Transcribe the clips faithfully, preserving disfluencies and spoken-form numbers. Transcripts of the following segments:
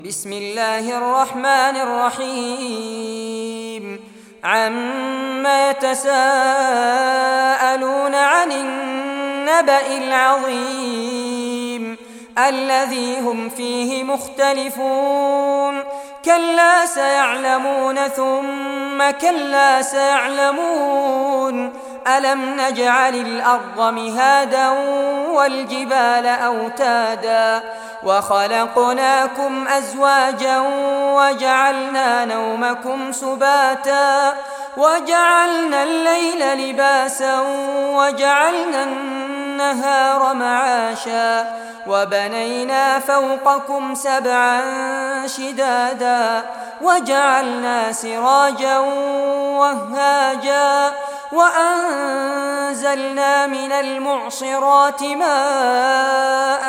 بسم الله الرحمن الرحيم عما يتساءلون عن النبأ العظيم الذي هم فيه مختلفون كلا سيعلمون ثم كلا سيعلمون ألم نجعل الأرض مهادا والجبال أوتادا وخلقناكم أزواجا وجعلنا نومكم سباتا وجعلنا الليل لباسا وجعلنا النهار معاشا وبنينا فوقكم سبعا شدادا وجعلنا سراجا وهاجا وأنزلنا من المعصرات ماء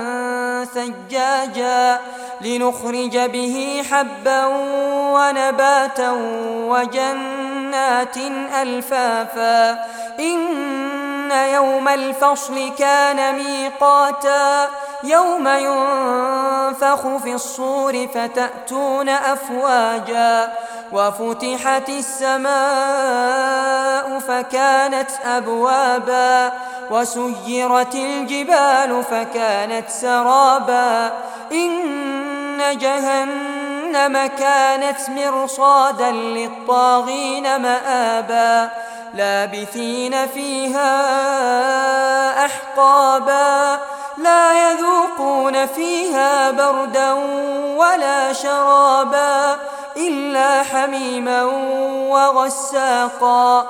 ثجاجا لنخرج به حبا ونباتا وجنات ألفافا إن يوم الفصل كان ميقاتا يوم ينفخ في الصور فتأتون أفواجا وفتحت السماء فكانت أبوابا وسيرت الجبال فكانت سرابا إن جهنم كانت مرصادا للطاغين مآبا لابثين فيها أحقابا لا يذوقون فيها بردا ولا شرابا إلا حميما وغساقا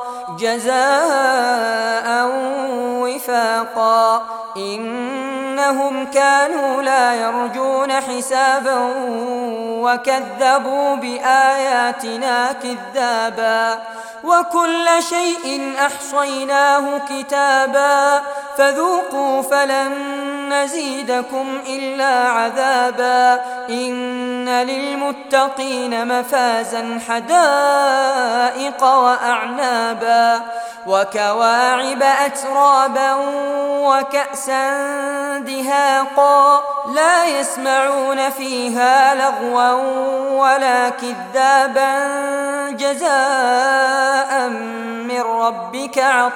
جزاء وفاقا إنهم كانوا لا يرجون حسابا وكذبوا بآياتنا كذابا وكل شيء أحصيناه كتابا فذوقوا فلن نزيدكم إلا عذابا إن للمتقين مفازا حدائق وأعنابا وكواعب أترابا وكأسا دهاقا لا يسمعون فيها لغوا ولا كذابا جزاء من ربك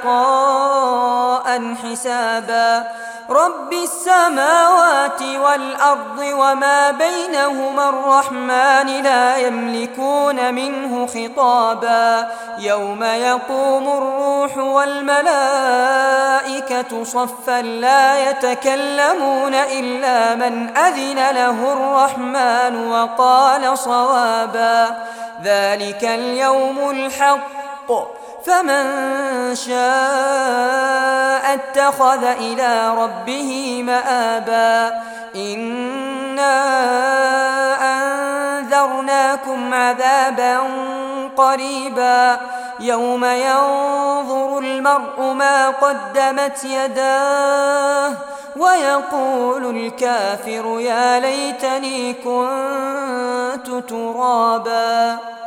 عطاء حسابا رب السماوات والأرض وما بينهما الرحمن لا يملكون منه خطابا يوم يقوم الروح والملائكة صفا لا يتكلمون إلا من أذن له الرحمن وقال صوابا ذلك اليوم الحق فمن شاء اتخذ إلى ربه مآبا إنا أنذرناكم عذابا قريبا يوم ينظر المرء ما قدمت يداه ويقول الكافر يا ليتني كنت ترابا.